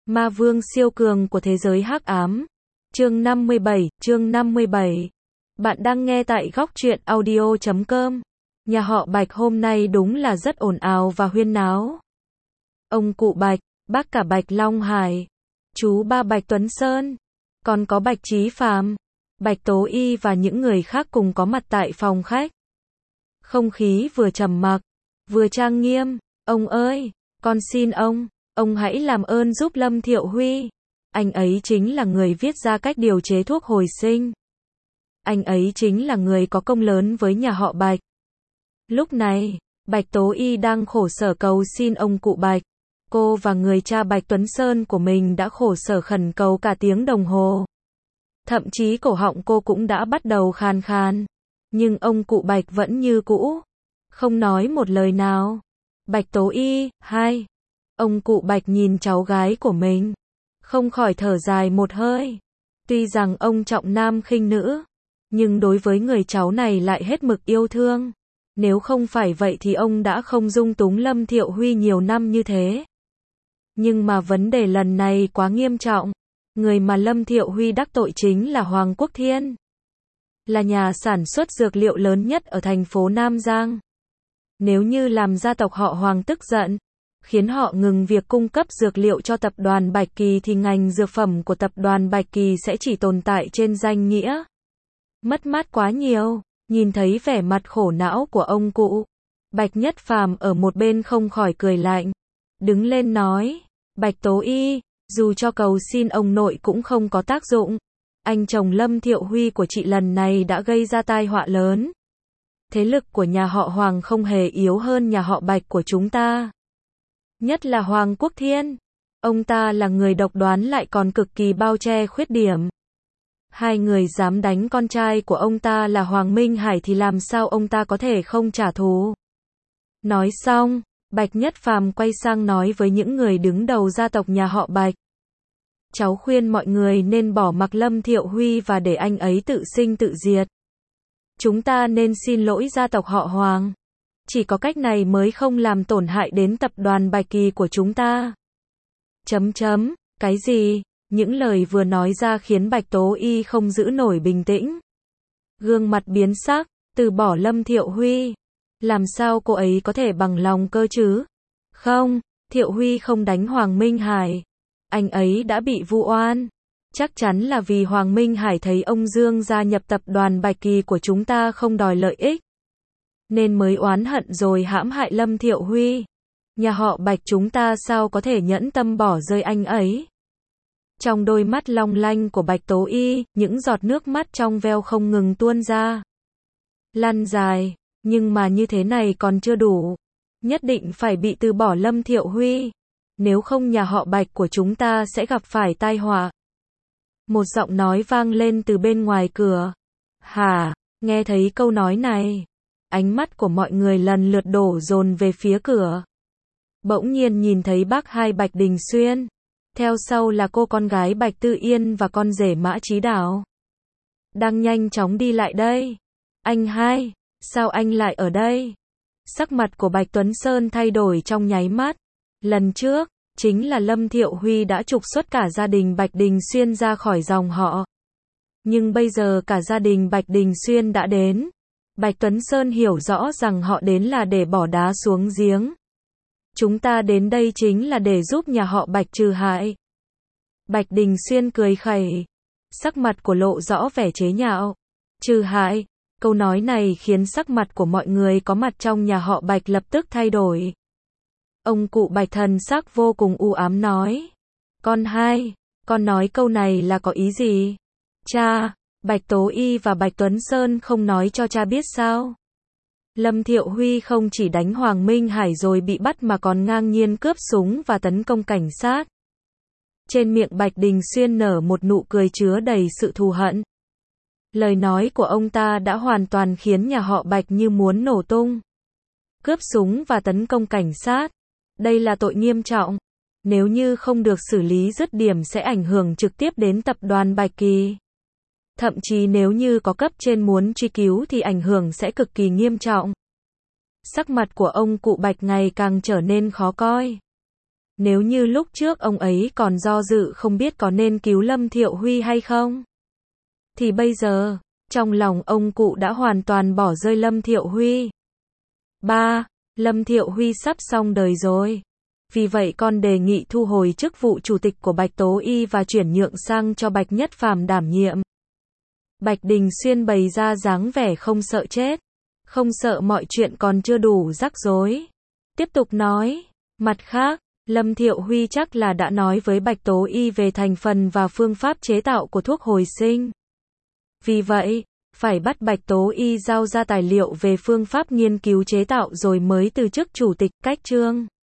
Ma vương siêu cường của thế giới hắc ám. Chương 57. Bạn đang nghe tại góc truyện audio.com. Nhà họ Bạch hôm nay đúng là rất ồn ào và huyên náo. Ông cụ Bạch, bác cả Bạch Long Hải, chú ba Bạch Tuấn Sơn, còn có Bạch Chí Phàm, Bạch Tố Y và những người khác cùng có mặt tại phòng khách. Không khí vừa trầm mặc, vừa trang nghiêm. Ông ơi, con xin ông hãy làm ơn giúp Lâm Thiệu Huy. Anh ấy chính là người viết ra cách điều chế thuốc hồi sinh. Anh ấy chính là người có công lớn với nhà họ Bạch. Lúc này, Bạch Tố Y đang khổ sở cầu xin ông cụ Bạch. Cô và người cha Bạch Tuấn Sơn của mình đã khổ sở khẩn cầu cả tiếng đồng hồ. Thậm chí cổ họng cô cũng đã bắt đầu khàn khàn. Nhưng ông cụ Bạch vẫn như cũ, không nói một lời nào. Bạch Tố Y, hai. Ông cụ Bạch nhìn cháu gái của mình, không khỏi thở dài một hơi. Tuy rằng ông trọng nam khinh nữ, nhưng đối với người cháu này lại hết mực yêu thương. Nếu không phải vậy thì ông đã không dung túng Lâm Thiệu Huy nhiều năm như thế. Nhưng mà vấn đề lần này quá nghiêm trọng. Người mà Lâm Thiệu Huy đắc tội chính là Hoàng Quốc Thiên, là nhà sản xuất dược liệu lớn nhất ở thành phố Nam Giang. Nếu như làm gia tộc họ Hoàng tức giận, khiến họ ngừng việc cung cấp dược liệu cho tập đoàn Bạch Kỳ thì ngành dược phẩm của tập đoàn Bạch Kỳ sẽ chỉ tồn tại trên danh nghĩa. Mất mát quá nhiều. Nhìn thấy vẻ mặt khổ não của ông cụ Bạch Nhất Phàm ở một bên không khỏi cười lạnh. Đứng lên nói, Bạch Tố Y, dù cho cầu xin ông nội cũng không có tác dụng. Anh chồng Lâm Thiệu Huy của chị lần này đã gây ra tai họa lớn. Thế lực của nhà họ Hoàng không hề yếu hơn nhà họ Bạch của chúng ta. Nhất là Hoàng Quốc Thiên. Ông ta là người độc đoán lại còn cực kỳ bao che khuyết điểm. Hai người dám đánh con trai của ông ta là Hoàng Minh Hải thì làm sao ông ta có thể không trả thù. Nói xong, Bạch Nhất Phàm quay sang nói với những người đứng đầu gia tộc nhà họ Bạch. Cháu khuyên mọi người nên bỏ mặc Lâm Thiệu Huy và để anh ấy tự sinh tự diệt. Chúng ta nên xin lỗi gia tộc họ Hoàng. Chỉ có cách này mới không làm tổn hại đến tập đoàn Bạch Kỳ của chúng ta. Cái gì? Những lời vừa nói ra khiến Bạch Tố Y không giữ nổi bình tĩnh. Gương mặt biến sắc, từ bỏ Lâm Thiệu Huy. Làm sao cô ấy có thể bằng lòng cơ chứ? Không, Thiệu Huy không đánh Hoàng Minh Hải. Anh ấy đã bị vu oan. Chắc chắn là vì Hoàng Minh Hải thấy ông Dương gia nhập tập đoàn Bạch Kỳ của chúng ta không đòi lợi ích, nên mới oán hận rồi hãm hại Lâm Thiệu Huy. Nhà họ Bạch chúng ta sao có thể nhẫn tâm bỏ rơi anh ấy? Trong đôi mắt long lanh của Bạch Tố Y, những giọt nước mắt trong veo không ngừng tuôn ra. Lăn dài, nhưng mà như thế này còn chưa đủ. Nhất định phải bị từ bỏ Lâm Thiệu Huy. Nếu không nhà họ Bạch của chúng ta sẽ gặp phải tai họa. Một giọng nói vang lên từ bên ngoài cửa. Hả? Nghe thấy câu nói này, ánh mắt của mọi người lần lượt đổ dồn về phía cửa. Bỗng nhiên nhìn thấy bác hai Bạch Đình Xuyên. Theo sau là cô con gái Bạch Tư Yên và con rể Mã Chí Đào. Đang nhanh chóng đi lại đây. Anh hai, sao anh lại ở đây? Sắc mặt của Bạch Tuấn Sơn thay đổi trong nháy mắt. Lần trước, chính là Lâm Thiệu Huy đã trục xuất cả gia đình Bạch Đình Xuyên ra khỏi dòng họ. Nhưng bây giờ cả gia đình Bạch Đình Xuyên đã đến. Bạch Tuấn Sơn hiểu rõ rằng họ đến là để bỏ đá xuống giếng. Chúng ta đến đây chính là để giúp nhà họ Bạch trừ hại. Bạch Đình Xuyên cười khẩy, sắc mặt của lộ rõ vẻ chế nhạo. Trừ hại, câu nói này khiến sắc mặt của mọi người có mặt trong nhà họ Bạch lập tức thay đổi. Ông cụ Bạch thần sắc vô cùng u ám nói. Con hai, con nói câu này là có ý gì? Cha, Bạch Tố Y và Bạch Tuấn Sơn không nói cho cha biết sao? Lâm Thiệu Huy không chỉ đánh Hoàng Minh Hải rồi bị bắt mà còn ngang nhiên cướp súng và tấn công cảnh sát. Trên miệng Bạch Đình Xuyên nở một nụ cười chứa đầy sự thù hận. Lời nói của ông ta đã hoàn toàn khiến nhà họ Bạch như muốn nổ tung. Cướp súng và tấn công cảnh sát. Đây là tội nghiêm trọng. Nếu như không được xử lý dứt điểm sẽ ảnh hưởng trực tiếp đến tập đoàn Bạch Kỳ. Thậm chí nếu như có cấp trên muốn truy cứu thì ảnh hưởng sẽ cực kỳ nghiêm trọng. Sắc mặt của ông cụ Bạch ngày càng trở nên khó coi. Nếu như lúc trước ông ấy còn do dự không biết có nên cứu Lâm Thiệu Huy hay không, thì bây giờ, trong lòng ông cụ đã hoàn toàn bỏ rơi Lâm Thiệu Huy. 3. Lâm Thiệu Huy sắp xong đời rồi. Vì vậy con đề nghị thu hồi chức vụ chủ tịch của Bạch Tố Y và chuyển nhượng sang cho Bạch Nhất Phàm đảm nhiệm. Bạch Đình Xuyên bày ra dáng vẻ không sợ chết, không sợ mọi chuyện còn chưa đủ rắc rối. Tiếp tục nói, mặt khác, Lâm Thiệu Huy chắc là đã nói với Bạch Tố Y về thành phần và phương pháp chế tạo của thuốc hồi sinh. Vì vậy, phải bắt Bạch Tố Y giao ra tài liệu về phương pháp nghiên cứu chế tạo rồi mới từ chức chủ tịch. Cách chương